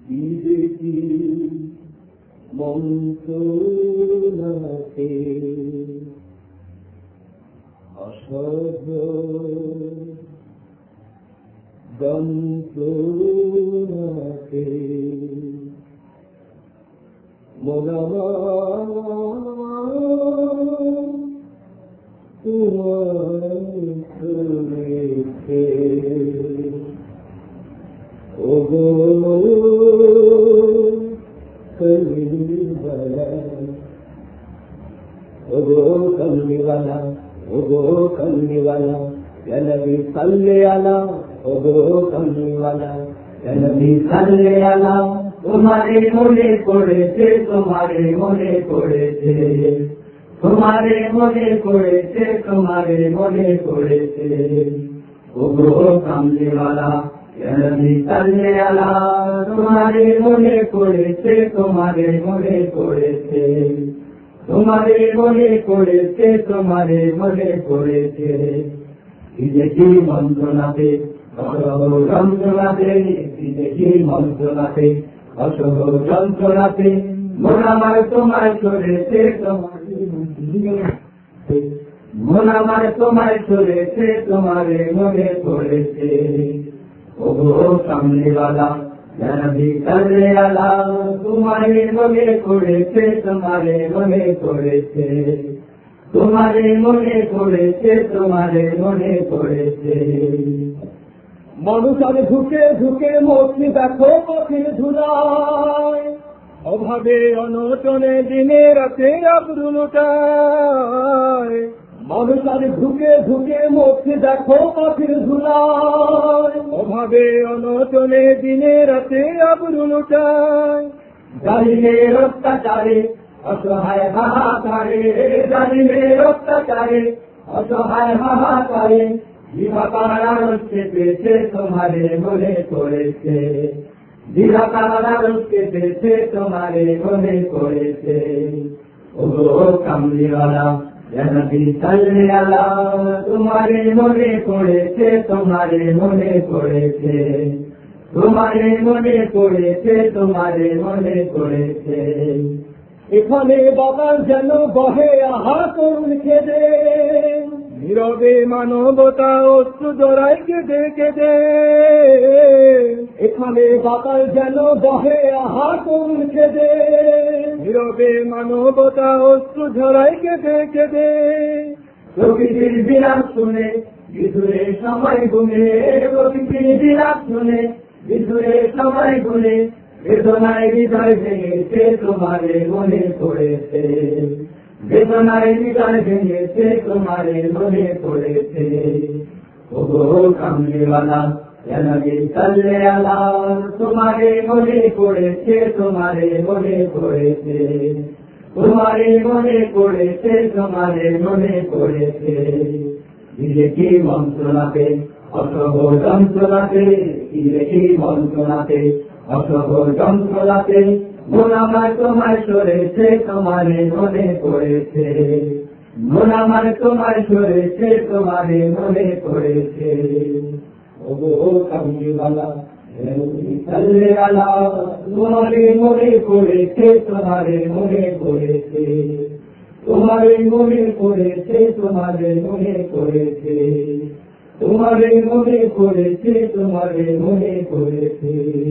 বিদেশি মন্ত্রণাতে অসহ্য যন্ত্রণাতে ওগো কলিবালা, ওগো কলিবালা, ওগো কলিবালা, ইয়া নবী সাল্লি আলা, ওগো কলিবালা, ইয়া নবী সাল্লি আলা। তোমারে মনে পড়েছে, তোমারে মনে পড়েছে, তোমারে মনে পড়েছে, তোমারে মনে পড়েছে, ওগো কামলিওয়ালা, ইয়া নবী সাল্লি আলা। তোমারে মনে পড়েছে, তোমারে মনে পড়েছে, তোমারে মনে পড়েছে, তোমারে মনে পড়েছে। বিদেশি মন্ত্রণাতে অসহ যন্ত্রণাতে, বিদেশি মন্ত্রণাতে অসহ যন্ত্রণাতে, মন আমার তোমায় চলেছে, মন আমার তোমায় চলেছে, তোমারে মনে পড়েছে, ওগো কামলিওয়ালা, ইয়া নবী সাল্লি আলা। তোমারে মনে পড়েছে, তোমারে মনে পড়েছে, তোমারে মনে পড়েছে, তোমারে মনে পড়েছে। মানুষ আর ঝুঁকে ঝুঁকে মরছি দেখো কঠিন ধুলায়, অভাবে অনটনে দিনে রাতে আবরু লুটায়। মানুষ আর ঝুঁকে ঝুঁকে মরছি দেখো কঠিন ধুলায়, অভাবে অনটনে দিনে রাতে আবরু লুটায়। জালিমের অত্যাচারে অসহায় হাহাকারে, জালিমের অত্যাচারে অসহায় হাহাকারে, দিবাকারারকে পেয়েছে, তোমারে মনে পড়েছে, দিবাকারারকে পেয়েছে, তোমারে মনে পড়েছে, ওগো কামলিওয়ালা, ইয়া নবী সাল্লি আলা। তোমারে মনে পড়েছে, তোমারে মনে পড়েছে, তোমারে মনে পড়েছে, তোমারে মনে পড়েছে। এখানে বাবার যেন বহে আহা করুণ খেদে, নীরবে মানবতা অশ্রু জড়াই কেঁদে কেঁদে। এখানে বাবার যেন বহে আহা করুণ খেদে, নীরবে মানবতা অশ্রু ঝরাই কেঁদে কেঁদে। প্রকৃতির বিলাপ শুনে বিধুরে সময় গুনে, প্রকৃতির বিলাপ শুনে বিধুরে সময় গুনে, বেদনায় হৃদয় ভেঙেছে, তোমারে মনে পড়েছে, বেদনায় হৃদয় ভেঙেছে, তোমারে মনে পড়েছে, ওগো কামলিওয়ালা, ইয়া নবী সাল্লি আলা। তোমারে মনে পড়েছে, তোমারে মনে পড়েছে, তোমারে মনে পড়েছে, তোমারে মনে পড়েছে। বিদেশি মন্ত্রণাতে অসহ যন্ত্রণাতে, বিদেশি মন্ত্রণাতে অসহ যন্ত্রণাতে, মন আমার তোমায় সরেছে, তোমারে মনে পড়েছে, মন আমার তোমায় সরেছে, তোমারে মনে পড়েছে, ওগো কামলিওয়ালা, ইয়া নবী সাল্লি আলা। তোমারে মনে পড়েছে, তোমারে মনে পড়েছে, তোমারে মনে পড়েছে, তোমারে মনে পড়েছে, তোমারে মনে পড়েছে, তোমারে মনে পড়েছে।